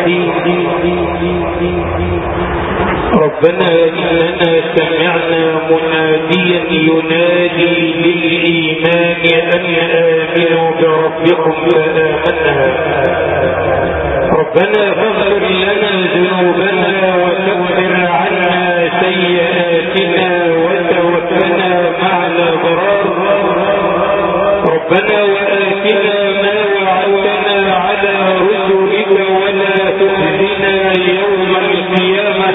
الرحيم. ربنا إننا سمعنا مناديا ينادي للإيمان أن آمنوا بربكم فآمنا. ربنا فاغفر لنا ذنوبنا وكفر عنا سيئاتنا وتوفنا مع الأبرار. ربنا وآتنا ما وعدتنا على رسلك ولا تخزنا يوم القيامة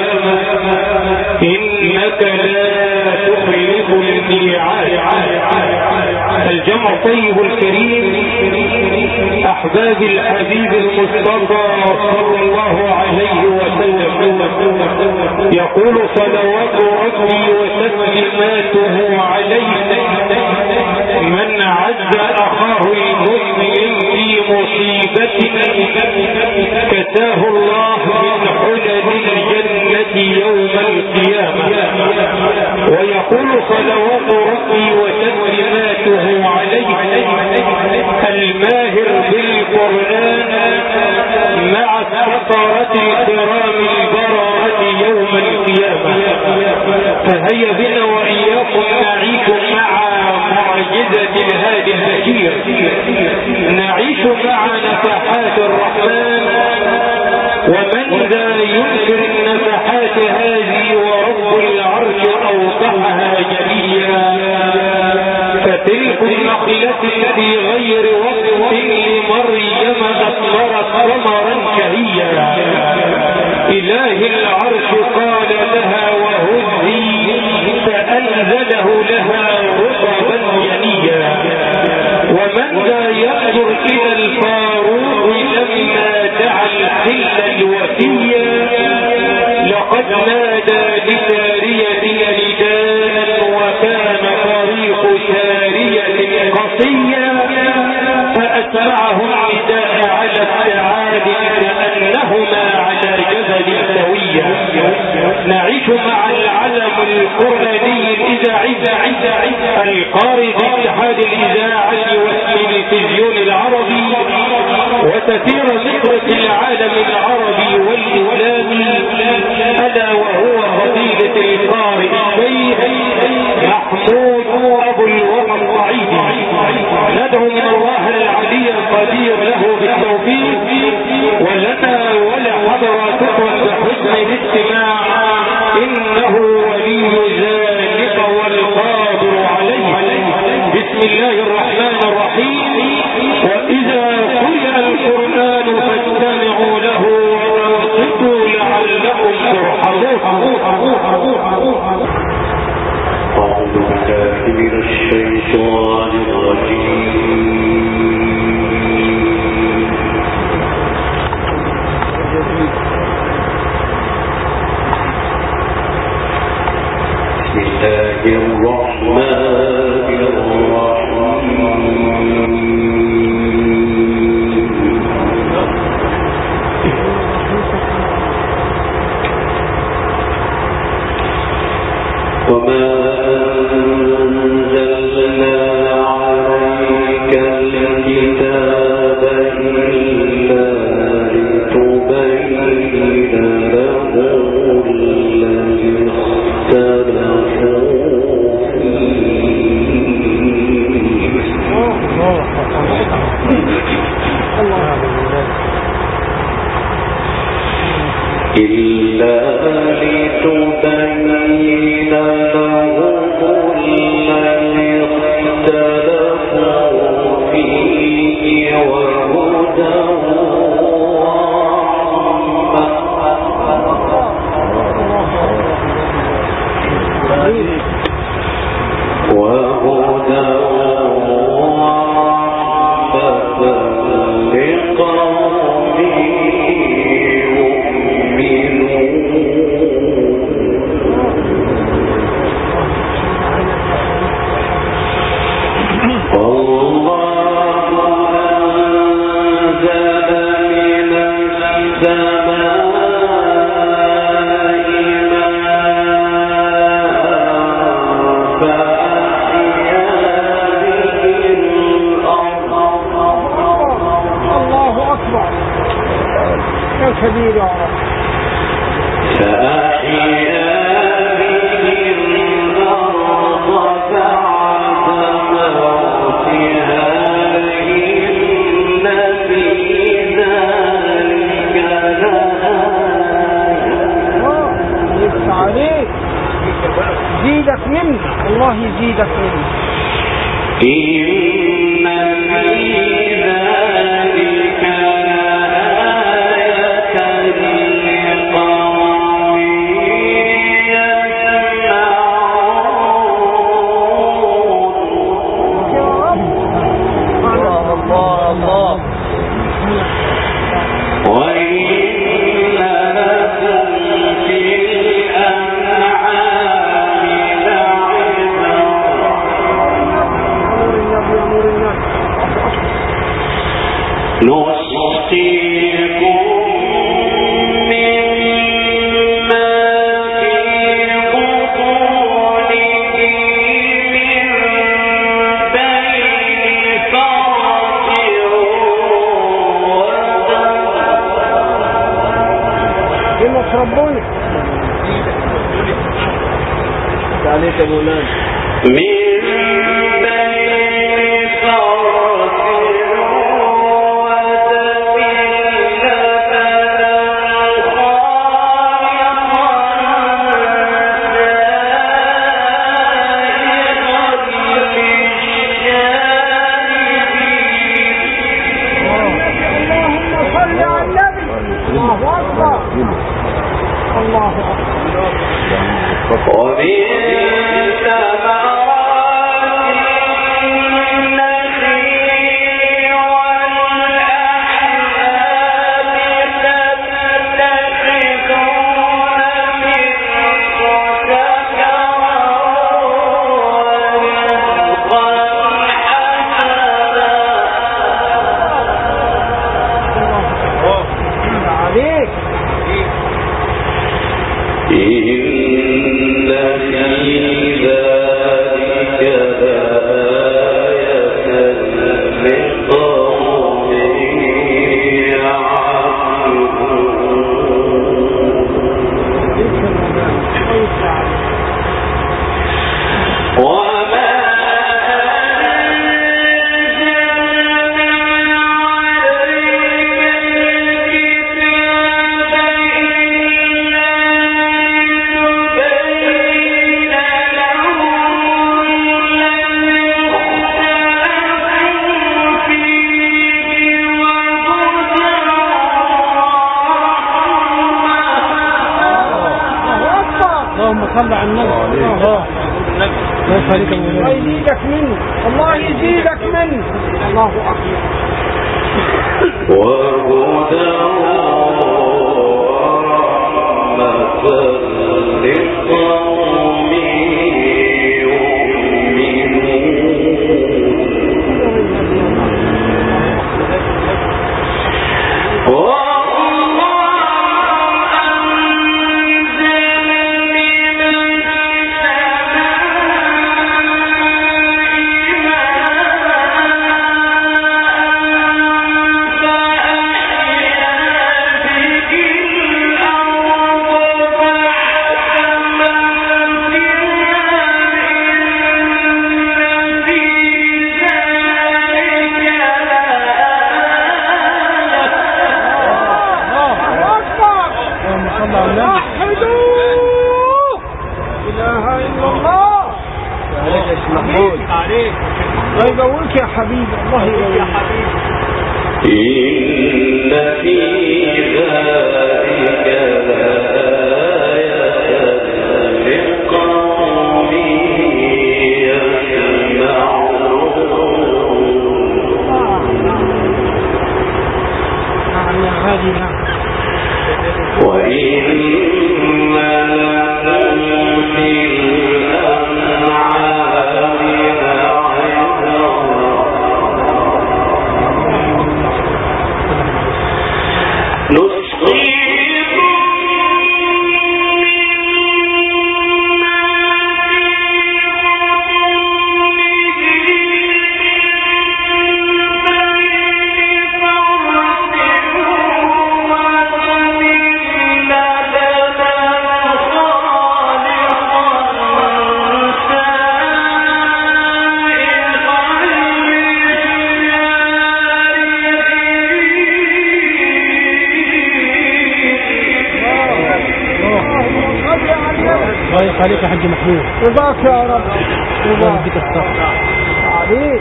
إنك لا تخلف الميعاد. الجمع طيب الكريم، أحباب الحبيب المصطفى صلى الله عليه وسلم، يقول صلوات ربي وتسليماته عليه: من عز أخاه المسلم في مصيبته كساه الله من حلل الجنة يوم القيامة. ويقول صلوات ربي وتسليماته عليه: الماهر بالقرآن مع السفرة الكرام البررة يوم القيامة. فهيا بنا وإياكم نعيش مع معجزة الهادي البشير، نعيش مع نفحات الرحمن. ومن ذا ينكر النفحات هذه ورب العرش أوضحها جليا. فتلك النخلة في غير وقت لمريم أثمرت ثمرا شهيا. إله العرش قال لها وهزي فأنزله لها رطبا جنيا. ومن ذا ينظر إلى الفاروق لما دعا الحل الوفيا. لقد نادى لسارية نداء وكان طريق سارية قصيا. فأسرعه النداء على السعاد كأنهما على جبل سويا. نعيش مع العلم القرآني الإذاعي القارئ باتحاد الإذاعة والتلفزيون العربي وتثير مصر العالم العربي والإسلامي، ألا وهو فضيلة القارئ الشيخ محمود أبو الوطن صعيدي. ندعو من الله العلي القدير له بالتوفيق، ولنا ولحضراتكم بحسن الاستماع، إنه ولي ذلك والقادر عليه. بسم الله الرحمن الرحيم. وإذا قرئ القرآن فاستمعوا له وانصتوا لعلكم ترحمون. أعوذ بالله من الشيطان الرجيم. بسم الله الرحمن الرحيم. وما أنزلنا عليك الكتاب إلا لتبين لهم الذي اختلفوا فيه إلا لتبين لهم الذي اختلفوا فيه وهدى الله أنزل من يا كبير يا رب. فأحيا به الأرض بعد موتها إن في ذلك لآية. عليك زيدك منه، الله يزيدك منه. إن في ذلك لآية لقوم يسمعون. الله وإن لكم في الأنعام لعبرة نسقيكم مما في بطونه من بين فرث ودم كما تربوني عليك يا مولانا. من بين فرث ودم لبنا الله أكبر. ومن ثمرات النخيل والأعناب تتخذون منه سكرا ورزقا حسنا عليك. إن في ذلك لآية لقوم يعقلون. وما اللهم صل على النبي. الله يزيدك منه، الله يزيدك منه. الله أكبر. وهدى ورحمة لقوم يؤمنون. الله يقولك يا حبيبي، الله يقولك يا حبيبي. إن في ذلك لآية لقوم يسمعون. وإن لكم في الأنعام لعبرة الله يخليك يا حاج محمود. رضاك يا رب. الله يديك الصبر. عليك.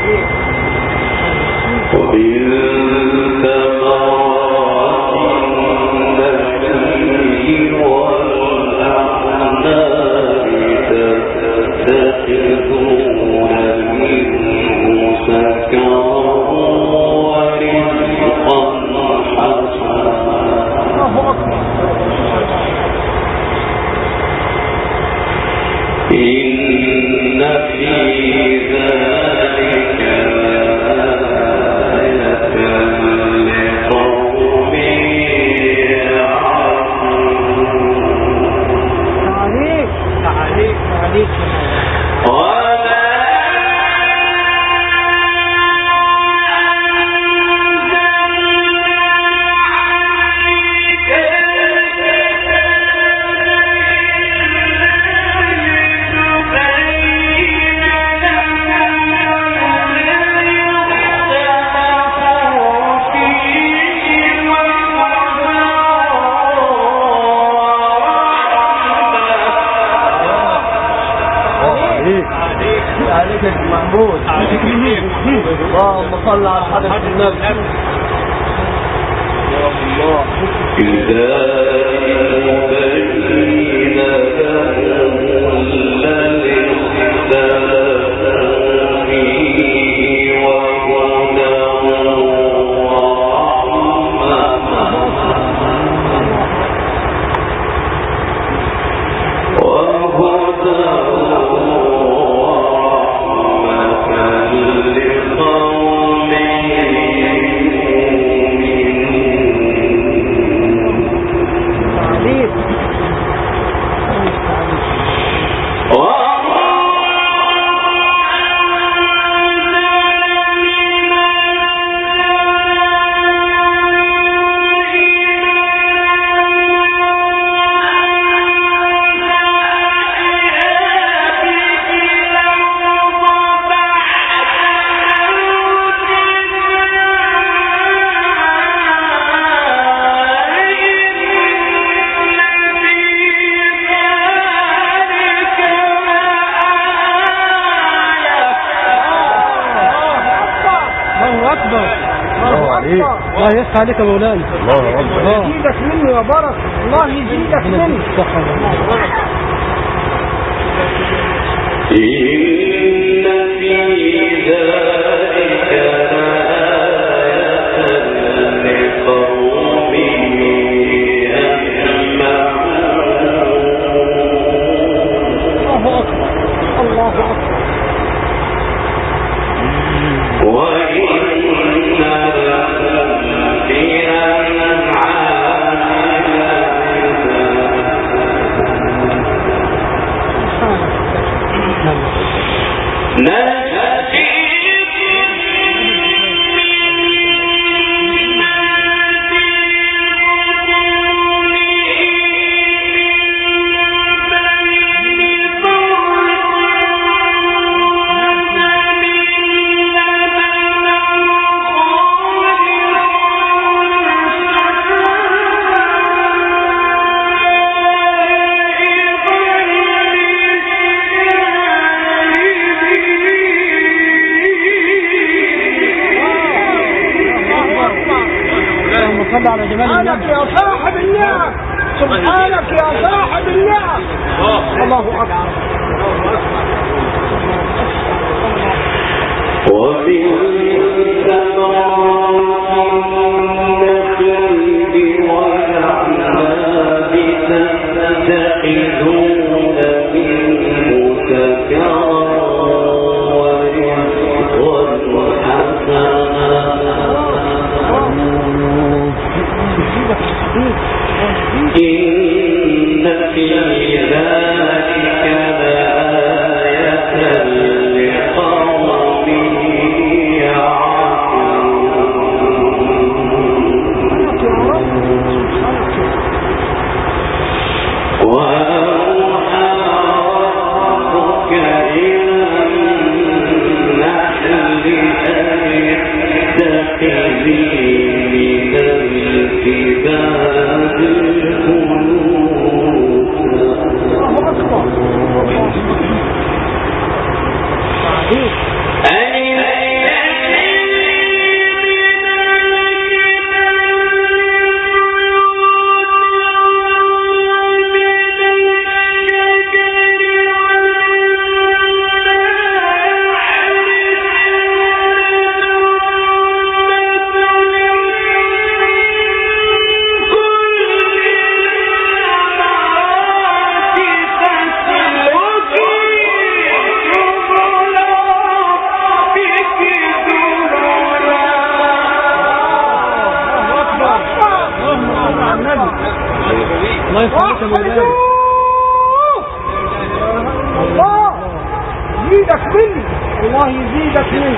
إن في ذلك لآية لقوم يعلمون. عليك. عليك يا محمود. اللهم صل على حضرة النبي. يا الله. إذا بين لهم الذي اختلفوا فيه وهدى الله يفتح عليك يا مولانا. الله يزيدك منه يا بركة. الله يزيدك منه. إن في ذلك لآية لقوم يسمعون. الله أكبر. على جمال سبحانك يا صاحب النعم. سبحانك يا صاحب النعم. الله أكبر. ومن ثمرات النخيل والأعناب تتخذون منه سكرا ورزقا حسنا. إن في ذلك لآية لقوم يعلمون. وأوحى ربك إلى النحل أن اتخذي من الجبال الله يخليك يا مولانا. الله يزيدك مني، الله يزيدك مني.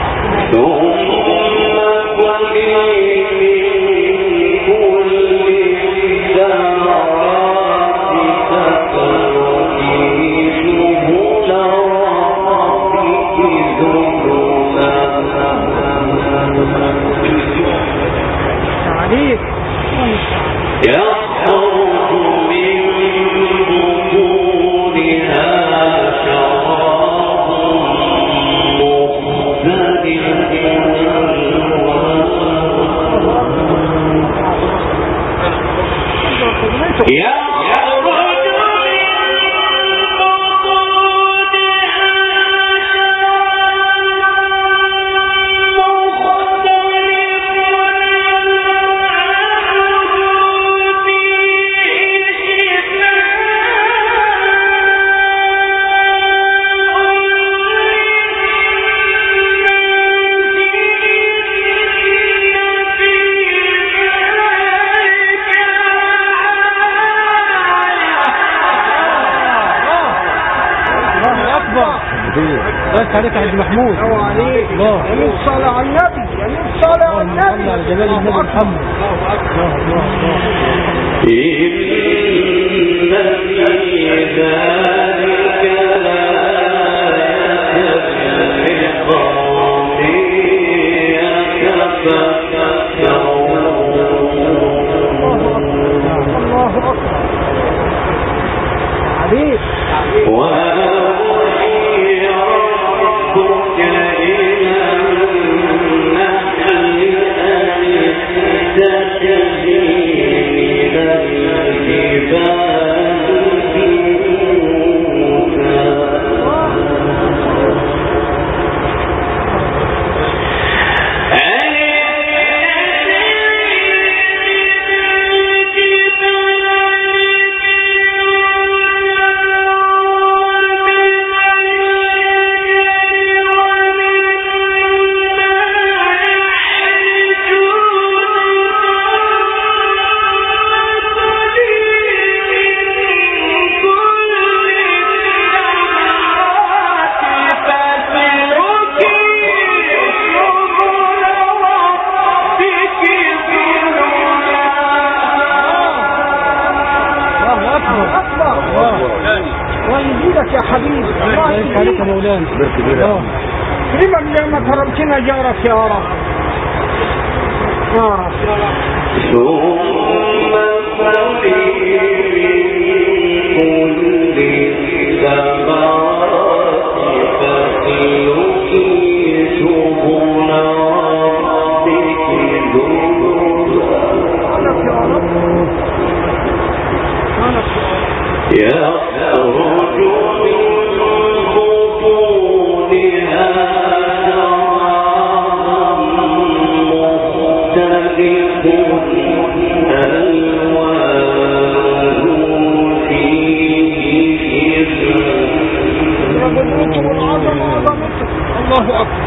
عليك يخرج من بطونها شراب مختلف بس عليك يا حاج محمود. عليك يمين الصلاة على النبي، يمين الصلاة على النبي، على جلال النبي محمد. الله إن في ذلك لآية لقوم يتفكرون. الله أكبر عليك. ويزيدك يا حبيبي، الله يزيدك يا مولانا. كريمك زي ما كرمتنا جارك يا رب يا رب. ثم فلي كل ثمرات فاسلكي سبل ربك ذللا. يخرج من بطونها شراب مختلف ألوانه فيه الله أكبر.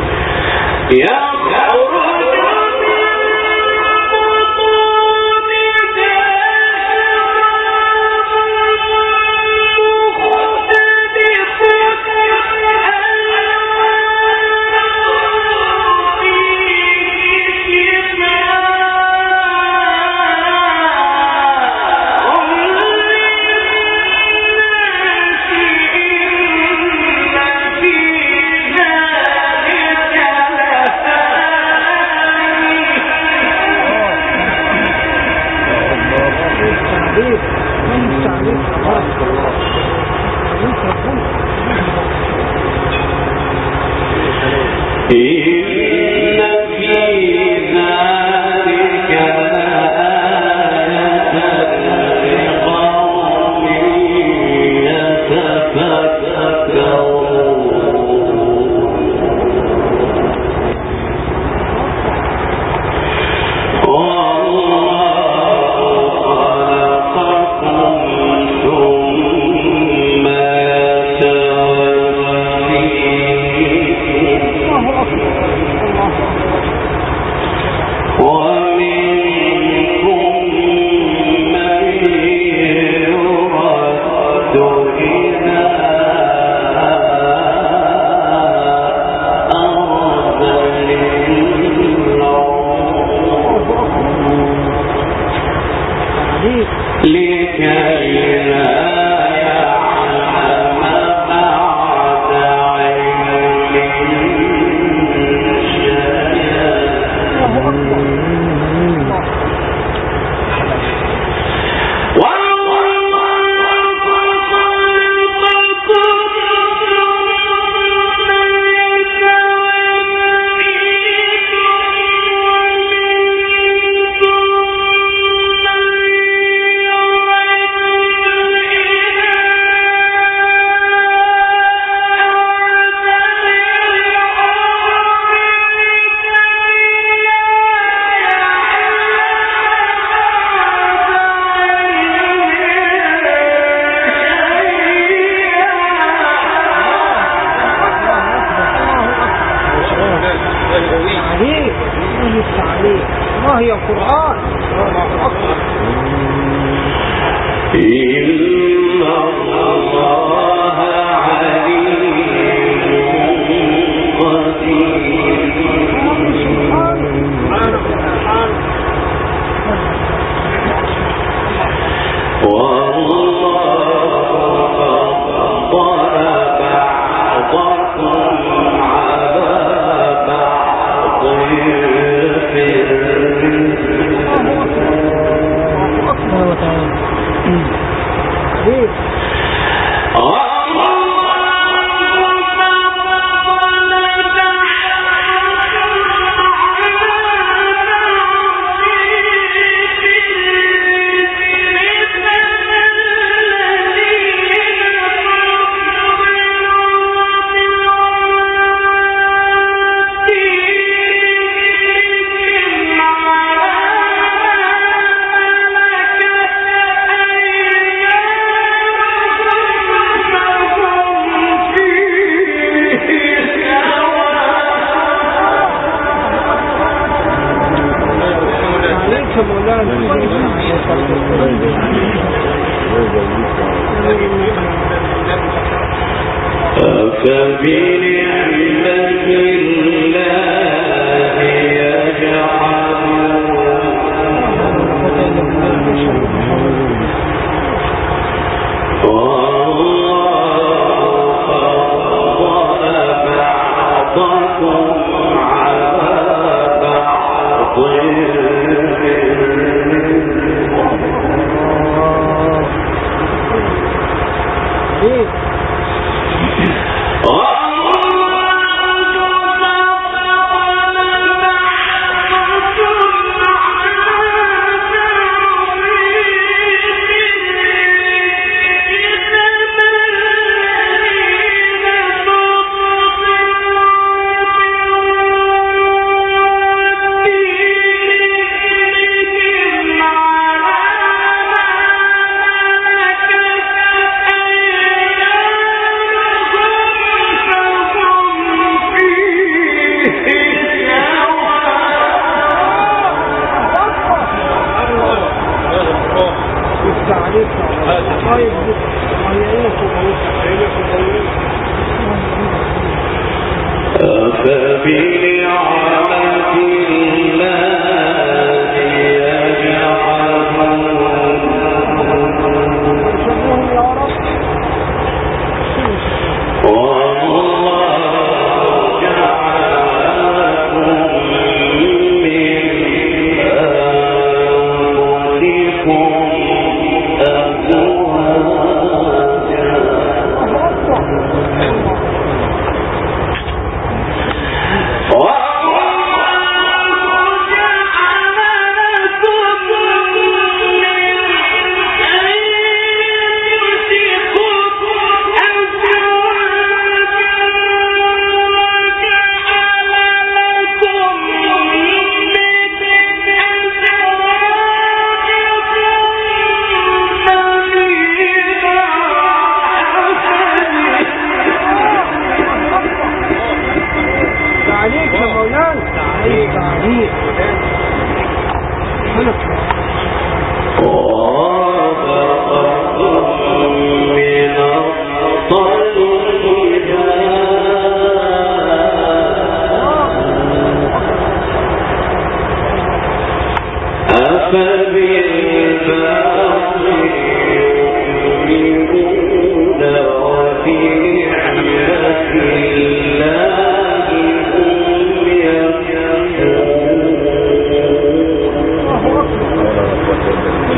Oh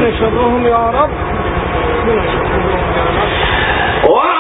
من شرهم يا رب، من شرهم يا رب.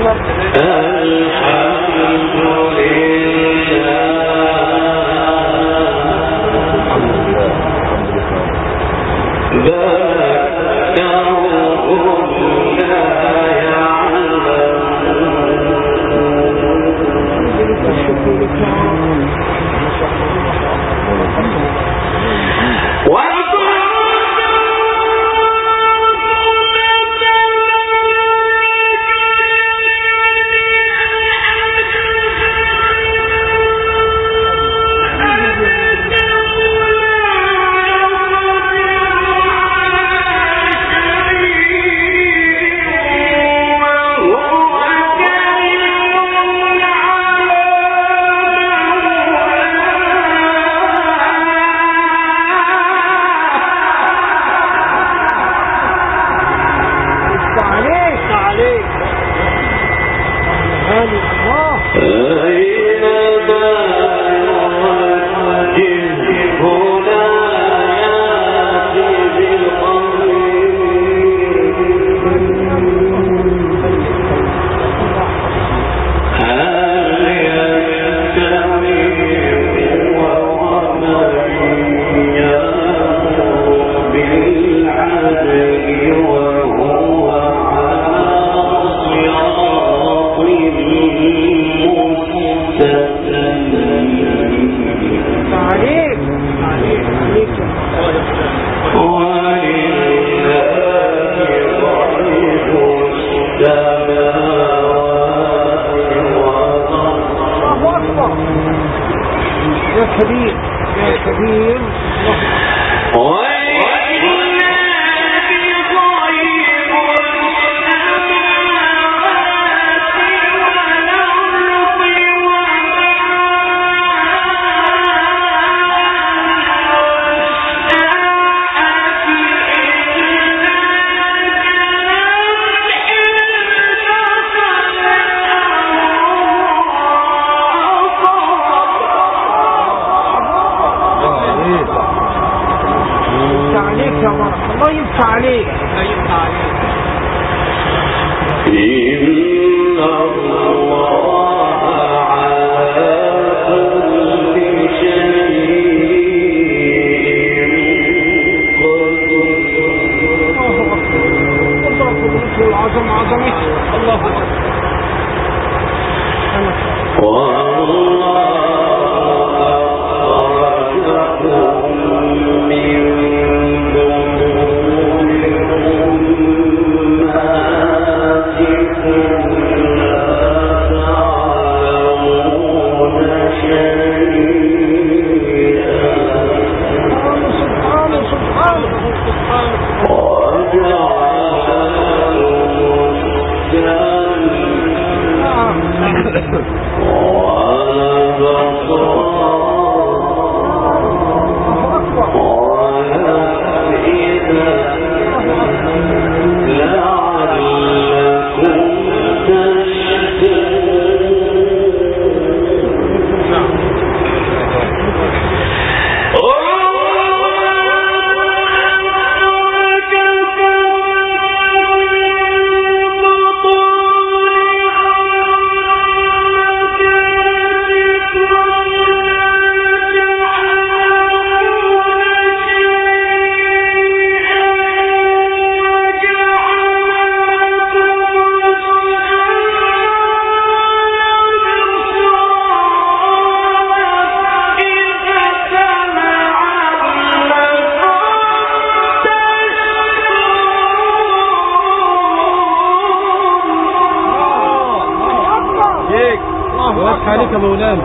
عليك يا مولانا.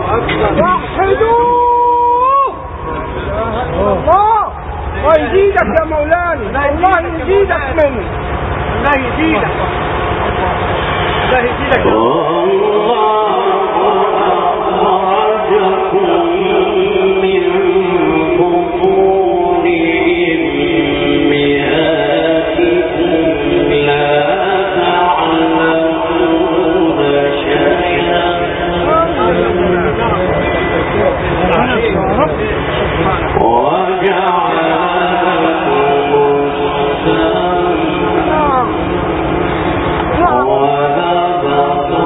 وحدوه الله ويزيدك يا مولانا، الله يزيدك منه، الله يزيدك، الله يزيدك. وَلَا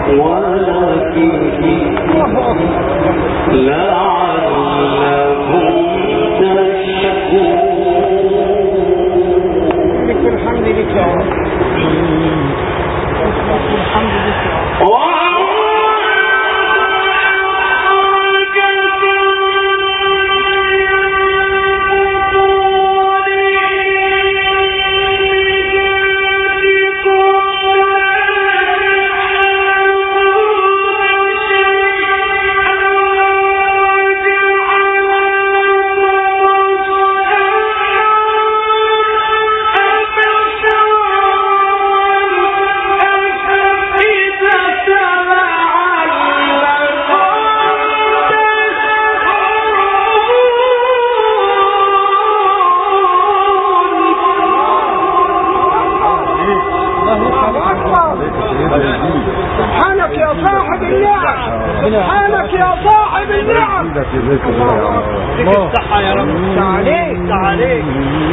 سبحانك يا صاحب النعم، سبحانك يا صاحب النعم. الله الصحة يا رب. تعاليك تعاليك.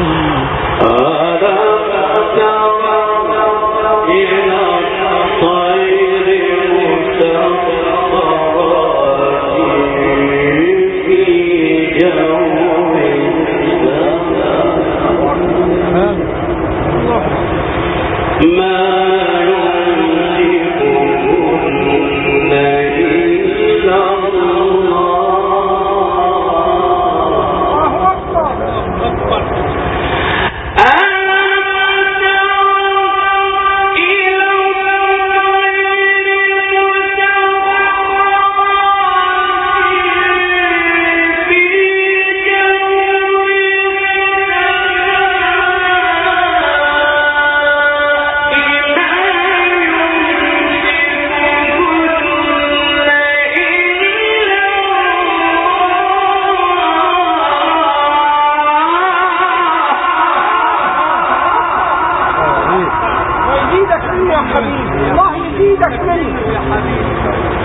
الله يزيدك مني يا حبيبي.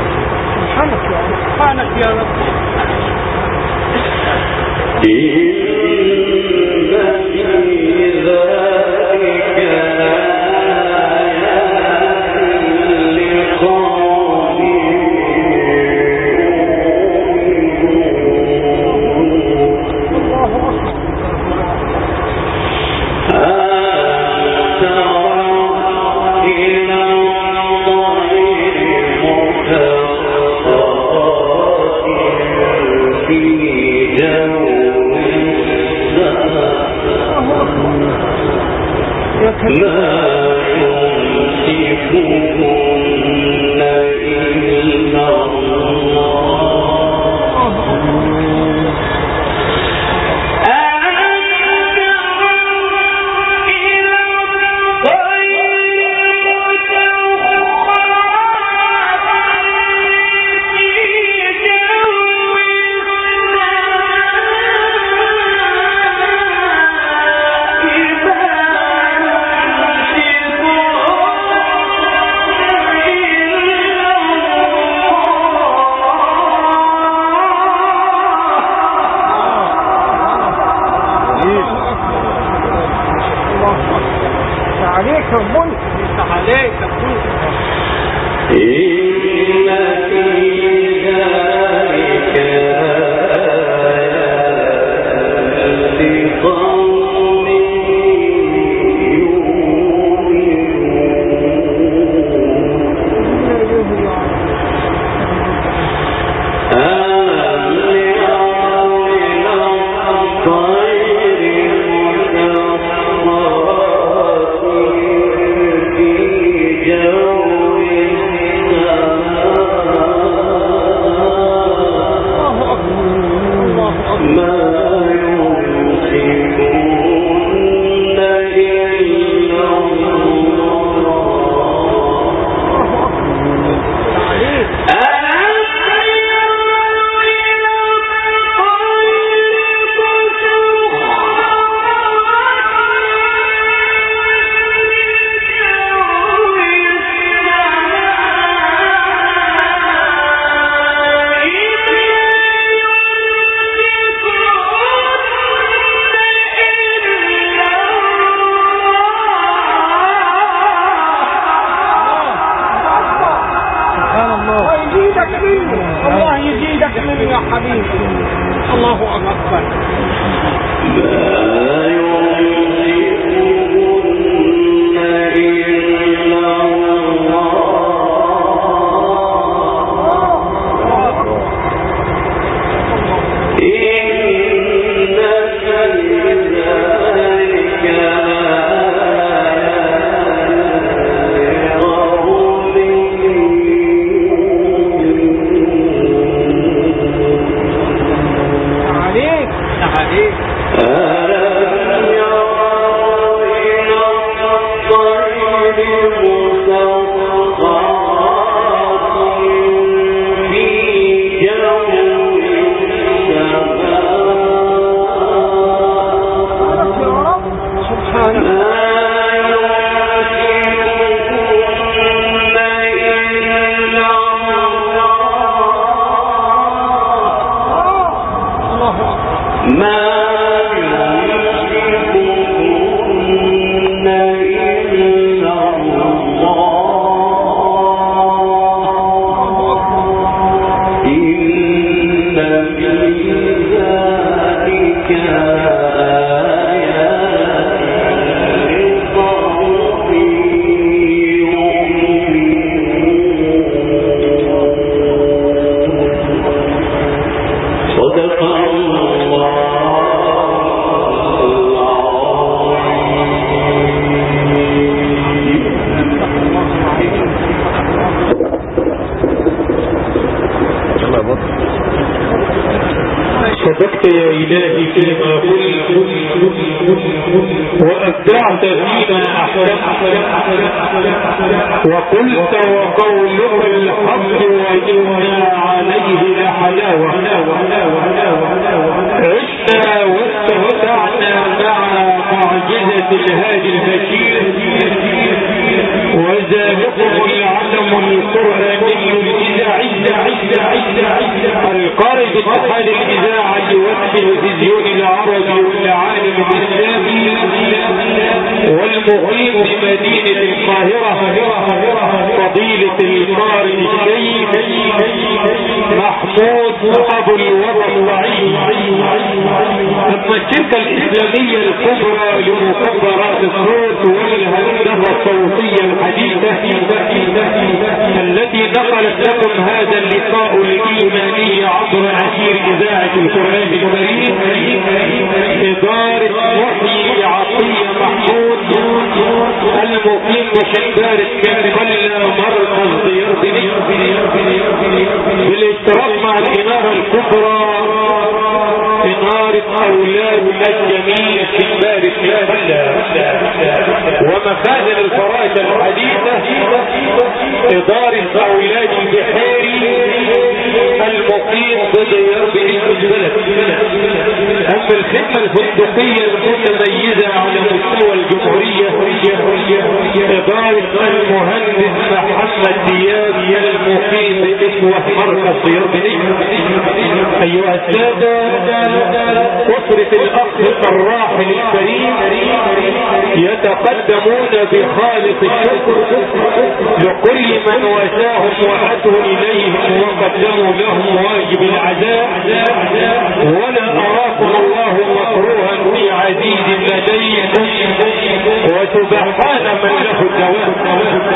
سبحانك يا رب. عليك الملك، عليك الملك. إن في ذلك لقوم يؤمنون. مني، الله يزيدك مني يا حبيبي. الله أكبر. صدقت يا إلهي فيما قلت وأبدعت فيما أحسنت وقلت وقولك الحق وإنا عليه لحلاوة عشنا واستمتعنا مع معجزة الهادي البشير وذلكم العلم القرآني الإذاعي القارئ باتحاد الإذاعة والتلفزيون العربي والعالم الإسلامي والمقيم بمدينة القاهرة فضيلة القارئ الشيخ محمود أبو الوضعي. أما الشركة الإسلامية الكبرى لمكبرات الصوت والهندسة الصوتية الحديثة التي نقلت لكم هذا اللقاء الإيماني عبر عشير إذاعة القرآن الكريم إدارة محيي عطية محمود المقيم بشبار الكنبلة مركز ديار بالاشتراك مع الإنارة الكبرى إنارة أولاد الجميع شبار الكنبلة ومخازن الفرائض الحديثة إدارة أولاد البحيري المقيم بديار البلد. أما الخدمة الفندقية المتميزة على مستوى الجمهورية إدارة المهندس محمد دياب المقيم بإسوة مركز ديار. أيها السادة أسرة الأخ الراحل الكريم يتقدمون بخالص الشكر لكل من واساهم وأتوا إليهم وقدموا لهم واجب العزاء ولا أراكم الله مكروها في عزيز لديكم وسبحان من له الدوام.